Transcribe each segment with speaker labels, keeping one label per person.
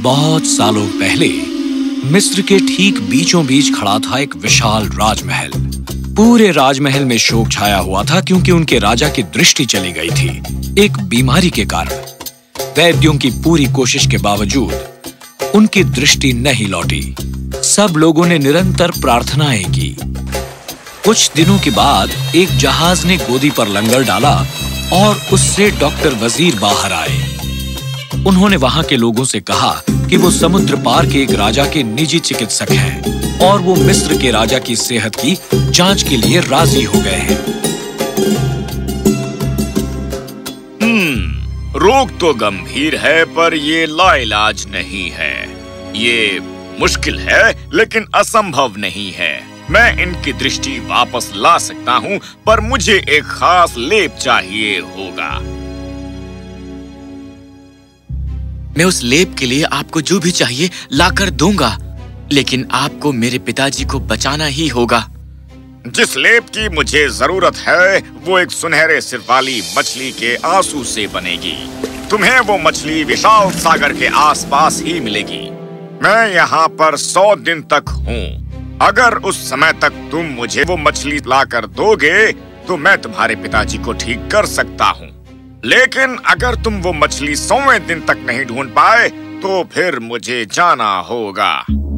Speaker 1: बहुत सालों पहले मिस्र के ठीक बीचों बीच खड़ा था एक विशाल राजमहल। पूरे राजमहल में शोक छाया हुआ था क्योंकि उनके राजा की दृष्टि चली गई थी एक बीमारी के कारण। वैद्यों की पूरी कोशिश के बावजूद उनकी दृष्टि नहीं लौटी। सब लोगों ने निरंतर प्रार्थनाएं की। कुछ दिनों के बाद एक जहाज ने गोदी पर लंगर डाला और उससे डॉक्टर वजीर बाहर आए। उन्होंने वहां के लोगों से कहा कि वो समुद्र पार के एक राजा के निजी चिकित्सक हैं और वो मिस्र के राजा की सेहत की जांच के लिए राजी हो गए हैं।
Speaker 2: रोग तो गंभीर है पर ये लाइलाज नहीं है। ये मुश्किल है लेकिन असंभव नहीं है। मैं इनकी दृष्टि वापस ला सकता हूँ पर मुझे एक खास लेप चाहिए होगा।
Speaker 3: मैं उस लेप के लिए आपको जो भी चाहिए लाकर दूंगा, लेकिन आपको मेरे पिताजी को बचाना ही होगा।
Speaker 2: जिस लेप की मुझे जरूरत है वो एक सुनहरे सिर वाली मछली के आंसू से बनेगी। तुम्हें वो मछली विशाल सागर के आसपास ही मिलेगी। मैं यहाँ पर 100 दिन तक हूँ। अगर उस समय तक तुम मुझे वो मछली लाकर दोगे तो मैं तुम्हारे पिताजी को ठीक कर सकता हूँ। लेकिन अगर तुम वो मछली 100वें दिन तक नहीं ढूंढ पाए तो फिर मुझे जाना होगा।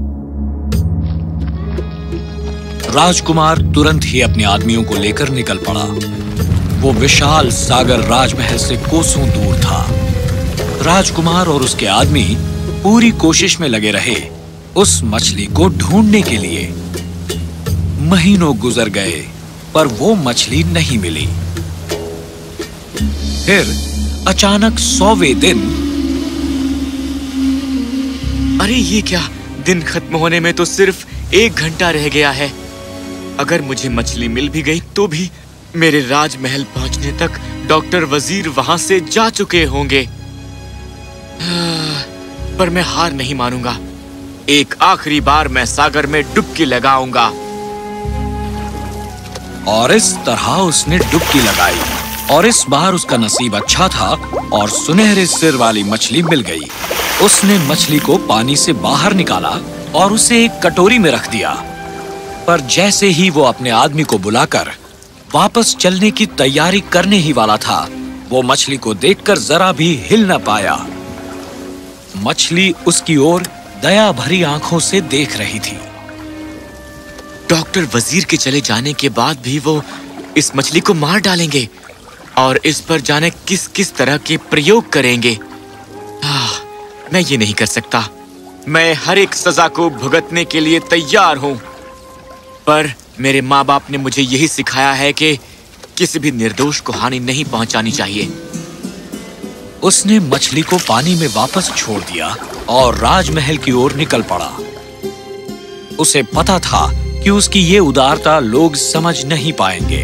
Speaker 1: राजकुमार तुरंत ही अपने आदमियों को लेकर निकल पड़ा। वो विशाल सागर राजमहल से कोसों दूर था। राजकुमार और उसके आदमी पूरी कोशिश में लगे रहे उस मछली को ढूंढने के लिए। महीनों गुजर गए पर वो मछली नहीं मिली। फिर अचानक 100वें दिन,
Speaker 3: अरे ये क्या, दिन खत्म होने में तो सिर्फ 1 घंटा रह गया है। अगर मुझे मछली मिल भी गई तो भी मेरे राजमहल पहुंचने तक डॉक्टर वजीर वहां से जा चुके होंगे। पर मैं हार नहीं मानूंगा। एक आखिरी बार मैं सागर में डुबकी लगाऊंगा।
Speaker 1: और इस तरह उसने डुबकी लगाई और इस बार उसका नसीब अच्छा था और सुनहरे सिर वाली मछली मिल गई। उसने मछली को पानी से बाहर निकाला और उसे एक कटोरी में रख दिया। पर जैसे ही वो अपने आदमी को बुलाकर वापस चलने की तैयारी करने ही वाला था, वो मछली को देखकर जरा भी हिल न पाया। मछली उसकी ओर दया भरी आंखों से देख रही थी।
Speaker 3: डॉक्टर वजीर के चले जाने के बाद भी वो इस मछली को मार डालेंगे और इस पर जाने किस किस तरह के प्रयोग करेंगे। मैं ये नहीं कर सकता। मैं हर एक सजा को भुगतने के लिए तैयार हूँ। पर मेरे माँ बाप ने मुझे यही सिखाया है कि किसी भी निर्दोष को हानि नहीं पहुंचानी चाहिए।
Speaker 1: उसने मछली को पानी में वापस छोड़ दिया और राजमहल की ओर निकल पड़ा। उसे पता था कि उसकी ये उदारता लोग समझ नहीं पाएंगे।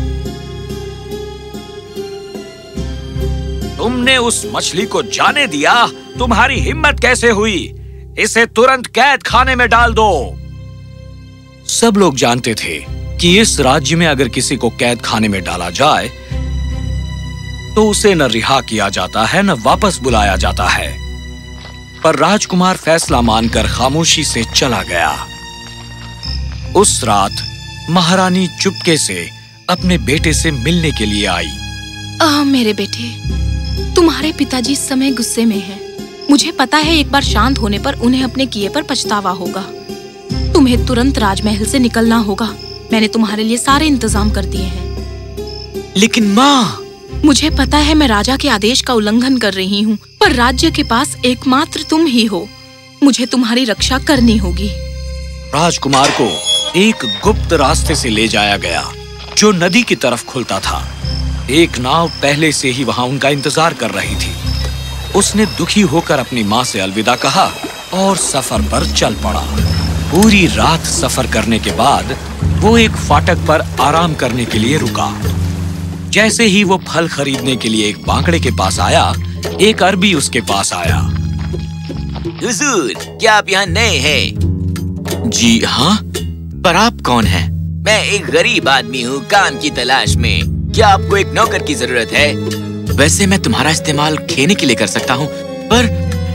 Speaker 1: तुमने उस मछली को जाने दिया? तुम्हारी हिम्मत कैसे हुई? इसे तुरंत कैद खाने में डाल दो। सब लोग जानते थे कि इस राज्य में अगर किसी को कैद खाने में डाला जाए तो उसे न रिहा किया जाता है न वापस बुलाया जाता है। पर राजकुमार फैसला मानकर खामोशी से चला गया। उस रात महारानी चुपके से अपने बेटे से मिलने के लिए आई।
Speaker 4: मेरे बेटे, तुम्हारे पिताजी इस समय गुस्से में हैं। मुझे पता है एक बार शांत होने पर उन्हें अपने किए पर पछतावा होगा। तुम्हें तुरंत राजमहल से निकलना होगा। मैंने तुम्हारे लिए सारे इंतजाम कर दिए हैं।
Speaker 3: लेकिन माँ,
Speaker 4: मुझे पता है मैं राजा के आदेश का उल्लंघन कर रही हूँ, पर राज्य के पास एकमात्र तुम ही हो। मुझे तुम्हारी रक्षा करनी होगी।
Speaker 1: राजकुमार को एक गुप्त रास्ते से ले जाया गया जो नदी की तरफ खुलता था। एक नाव पहले से ही वहां उनका इंतजार कर रही थी। उसने दुखी होकर अपनी माँ से अलविदा कहा और सफर पर चल पड़ा। पूरी रात सफर करने के बाद वो एक फाटक पर आराम करने के लिए रुका। जैसे ही वो फल खरीदने के लिए एक बांकड़े के पास आया, एक अरबी उसके पास आया।
Speaker 3: हुजूर, क्या आप यहाँ नए हैं? जी हाँ, पर आप कौन हैं? मैं एक गरीब आदमी हूँ काम की तलाश में। क्या आपको एक नौकर की जरूरत है? वैसे मैं तुम्हारा इस्तेमाल खेने के लिए कर सकता हूँ, पर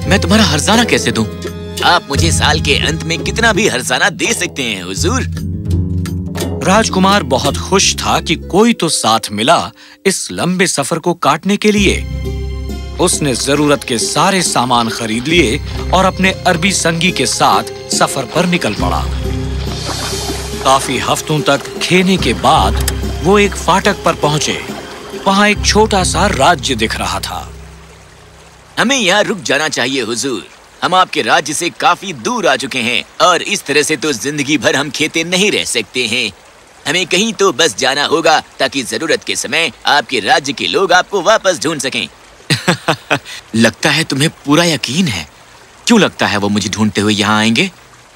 Speaker 3: मैं तुम्हारा हर्जाना कैसे दूं? आप मुझे साल के अंत में कितना भी हर्जाना दे सकते हैं हुजूर।
Speaker 1: राजकुमार बहुत खुश था कि कोई तो साथ मिला इस लंबे सफर को काटने के लिए। उसने जरूरत के सारे सामान खरीद लिए और अपने अरबी संगी के साथ सफर पर निकल पड़ा। काफी हफ्तों तक खेने के बाद वो एक फाटक पर पहुंचे। वहां एक छोटा सा राज्य दिख रहा था।
Speaker 3: हमें यहाँ रुक जाना चाहिए हुजूर। हम आपके राज्य से काफी दूर आ चुके हैं और इस तरह से तो जिंदगी भर हम खेते नहीं रह सकते हैं। हमें कहीं तो बस जाना होगा ताकि जरूरत के समय आपके राज्य के लोग आपको वापस ढूंढ सकें। लगता है तुम्हें पूरा यकीन है। क्यों लगता है वो मुझे ढूंढते हुए यहाँ आएंगे?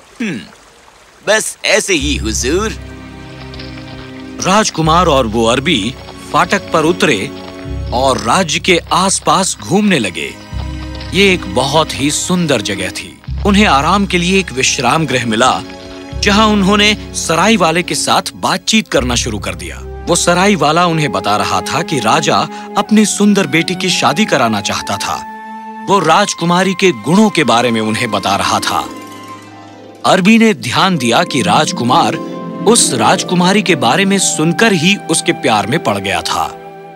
Speaker 2: बस ऐसे ही हुजूर।
Speaker 1: राजकुमार और वो अरबी फाटक पर उतरे और राज्य के आसपास घूमने लगे। ये एक बहुत ही सुंदर जगह थी। उन्हें आराम के लिए एक विश्राम गृह मिला, जहां उन्होंने सराय वाले के साथ बातचीत करना शुरू कर दिया। वो सराय वाला उन्हें बता रहा था कि राजा अपनी सुंदर बेटी की शादी कराना चाहता था। वो राजकुमारी के गुणों के बारे में उन्हें बता रहा था। अरबी ने ध्यान दिया कि राजकुमार उस राजकुमारी के बारे में सुनकर ही उसके प्यार में पड़ गया था।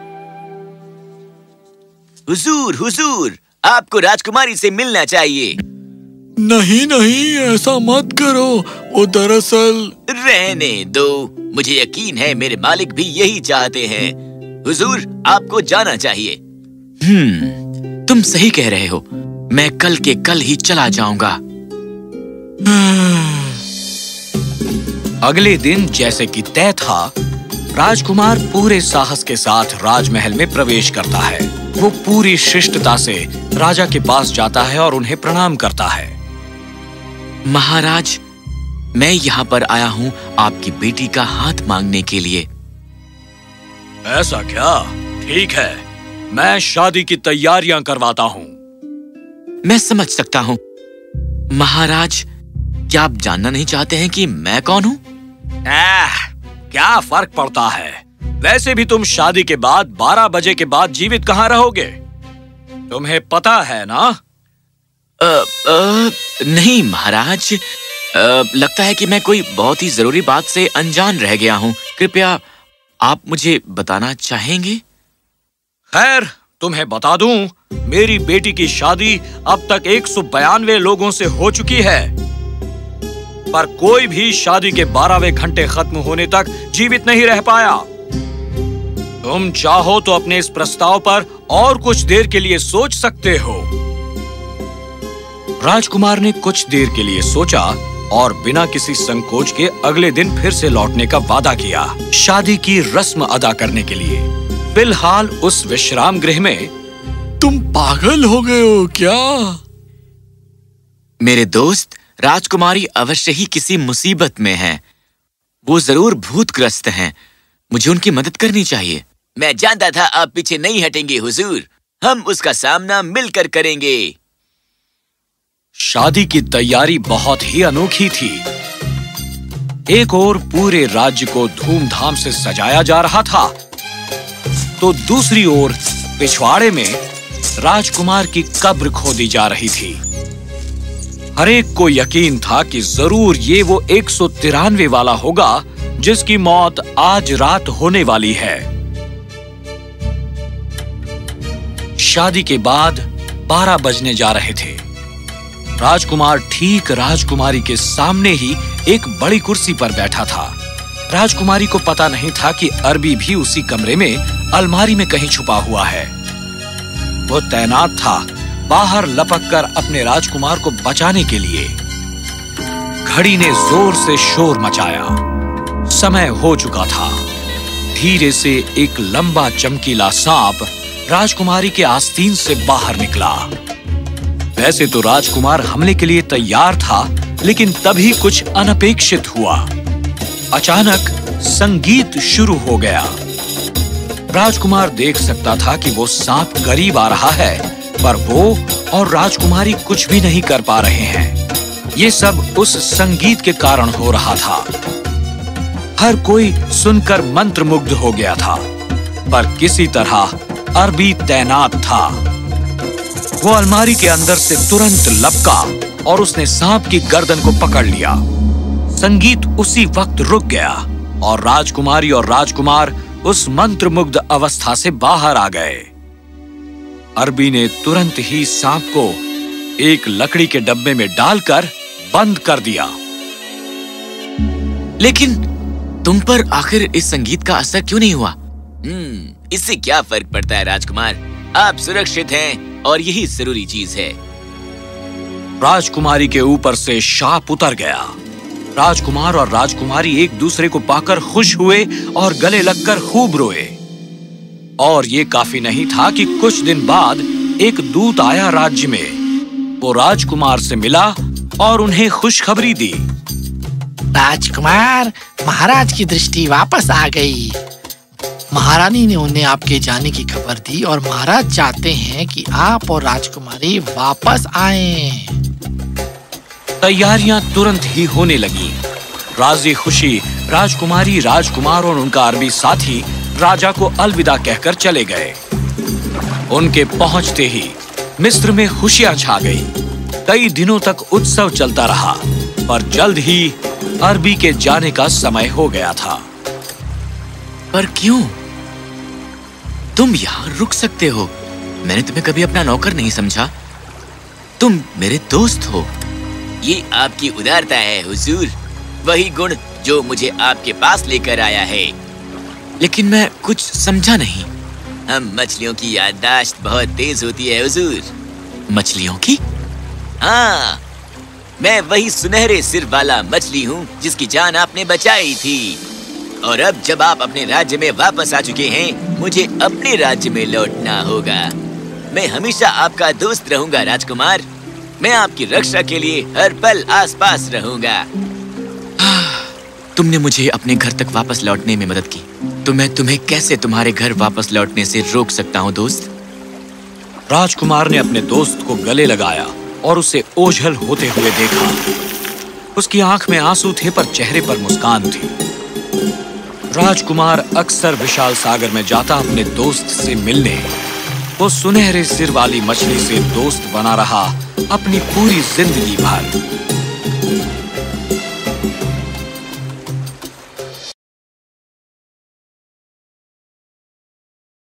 Speaker 3: हुजूर, हुजूर, आपको राजकुमारी से मिलना चाहिए।
Speaker 5: नहीं नहीं, ऐसा मत करो। वो दरअसल
Speaker 3: रहने दो। मुझे यकीन है मेरे मालिक भी यही चाहते हैं। हुजूर, आपको जाना चाहिए। तुम सही कह रहे हो। मैं कल के कल ही चला जाऊंगा।
Speaker 1: अगले दिन जैसे कि तय था, राजकुमार पूरे साहस के साथ राजमहल में प्रवेश करता है। वो पूरी शिष्टता से राजा के पास जाता है और उन्हें प्रणाम करता है।
Speaker 3: महाराज, मैं यहाँ पर आया हूँ आपकी बेटी का हाथ मांगने के लिए।
Speaker 1: ऐसा क्या? ठीक है, मैं शादी की तैयारियां करवाता हूँ।
Speaker 3: मैं समझ सकता हूँ। महाराज, क्या आप जानना नहीं चाहते हैं कि मैं कौन हूँ?
Speaker 1: क्या फर्क पड़ता है? वैसे भी तुम शादी के बाद 12 बजे के बाद जीवित कहाँ रहोगे? तुम्हें पता है ना?
Speaker 3: नहीं महाराज, लगता है कि मैं कोई बहुत ही जरूरी बात से अनजान रह गया हूँ। कृपया आप मुझे बताना चाहेंगे?
Speaker 1: खैर, तुम्हें बता दूं, मेरी बेटी की शादी अब तक 192 लोगों से हो चुकी है, पर कोई भी शादी के 12वें घंटे खत्म होने तक जीवित नहीं रह पाया। तुम चाहो तो अपने इस प्रस्ताव पर और कुछ देर के लिए सोच सकते हो। राजकुमार ने कुछ देर के लिए सोचा और बिना किसी संकोच के अगले दिन फिर से लौटने का वादा किया, शादी की रस्म अदा करने के लिए। फिलहाल उस विश्राम गृह में।
Speaker 5: तुम पागल हो गए हो क्या?
Speaker 3: मेरे दोस्त, राजकुमारी अवश्य ही किसी मुसीबत में है। वो जरूर भूतग्रस्त हैं। मुझे उनकी मदद करनी चाहिए। मैं जानता था आप पीछे नहीं हटेंगे हुजूर। हम उसका सामना मिलकर करेंगे।
Speaker 1: शादी की तैयारी बहुत ही अनोखी थी। एक ओर पूरे राज्य को धूमधाम से सजाया जा रहा था, तो दूसरी ओर पिछवाड़े में राजकुमार की कब्र खोदी जा रही थी। हरेक को यकीन था कि जरूर ये वो 193 वाला होगा जिसकी मौत आज रात होने वाली है। शादी के बाद 12 बजने जा रहे थे। राजकुमार ठीक राजकुमारी के सामने ही एक बड़ी कुर्सी पर बैठा था। राजकुमारी को पता नहीं था कि अरबी भी उसी कमरे में अलमारी में कहीं छुपा हुआ है। वो तैनात था बाहर लपककर अपने राजकुमार को बचाने के लिए। घड़ी ने जोर से शोर मचाया। समय हो चुका था। धीरे से एक लंबा चमकीला सांप राजकुमारी के आस्तीन से बाहर निकला। वैसे तो राजकुमार हमले के लिए तैयार था, लेकिन तभी कुछ अनपेक्षित हुआ। अचानक संगीत शुरू हो गया। राजकुमार देख सकता था कि वो सांप करीब आ रहा है, पर वो और राजकुमारी कुछ भी नहीं कर पा रहे हैं। ये सब उस संगीत के कारण हो रहा था। हर कोई सुनकर मंत्रमुग्ध हो गया था, पर किसी तरह अरबी तैनात था। वो अलमारी के अंदर से तुरंत लपका और उसने सांप की गर्दन को पकड़ लिया। संगीत उसी वक्त रुक गया और राजकुमारी और राजकुमार उस मंत्रमुग्ध अवस्था से बाहर आ गए। अरबी ने तुरंत ही सांप को एक लकड़ी के डब्बे में डालकर बंद कर दिया।
Speaker 3: लेकिन तुम पर आखिर इस संगीत का असर क्यों नहीं हुआ? इससे क्या फर्क पड़ता है राजकुमार? आप सुरक्षित हैं और यही जरूरी चीज है।
Speaker 1: राजकुमारी के ऊपर से शाप उतर गया। राजकुमार और राजकुमारी एक दूसरे को पाकर खुश हुए और गले लगकर खूब रोए। और ये काफी नहीं था कि कुछ दिन बाद एक दूत आया राज्य में। वो राजकुमार से मिला और उन्हें खुशखबरी दी।
Speaker 6: राजकुमार, महाराज की दृष्टि वापस आ गई। महारानी ने उन्हें आपके जाने की खबर दी और महाराज चाहते हैं कि आप और राजकुमारी वापस आएं।
Speaker 1: तैयारियां तुरंत ही होने लगीं। राजी खुशी राजकुमारी, राजकुमार और उनका अरबी साथी राजा को अलविदा कहकर चले गए। उनके पहुंचते ही मिस्र में खुशियां छा गई। कई दिनों तक उत्सव चलता रहा, पर जल्द ही अरबी के जाने का समय हो गया था।
Speaker 3: पर क्यों? तुम यहाँ रुक सकते हो। मैंने तुम्हें कभी अपना नौकर नहीं समझा। तुम मेरे दोस्त हो। ये आपकी उदारता है हुजूर, वही गुण जो मुझे आपके पास लेकर आया है। लेकिन मैं कुछ समझा नहीं। हम मछलियों की याददाश्त बहुत तेज होती है हुजूर। मछलियों की? हाँ, मैं वही सुनहरे सिर वाला मछली हूँ जिसकी जान आपने बचाई थी। और अब जब आप अपने राज्य में वापस आ चुके हैं, मुझे अपने राज्य में लौटना होगा। मैं हमेशा आपका दोस्त रहूंगा राजकुमार। मैं आपकी रक्षा के लिए हर पल आसपास रहूंगा। तुमने मुझे अपने घर तक वापस लौटने में मदद की, तो मैं तुम्हें कैसे तुम्हारे घर वापस लौटने से रोक सकता हूँ दोस्त?
Speaker 1: राजकुमार ने अपने दोस्त को गले लगाया और उसे ओझल होते हुए देखा। उसकी आंख में आंसू थे पर चेहरे पर मुस्कान थी। राजकुमार अक्सर विशाल सागर में जाता अपने दोस्त से मिलने। वो सुनहरे सिर वाली मछली से दोस्त बना रहा अपनी पूरी जिंदगी भर।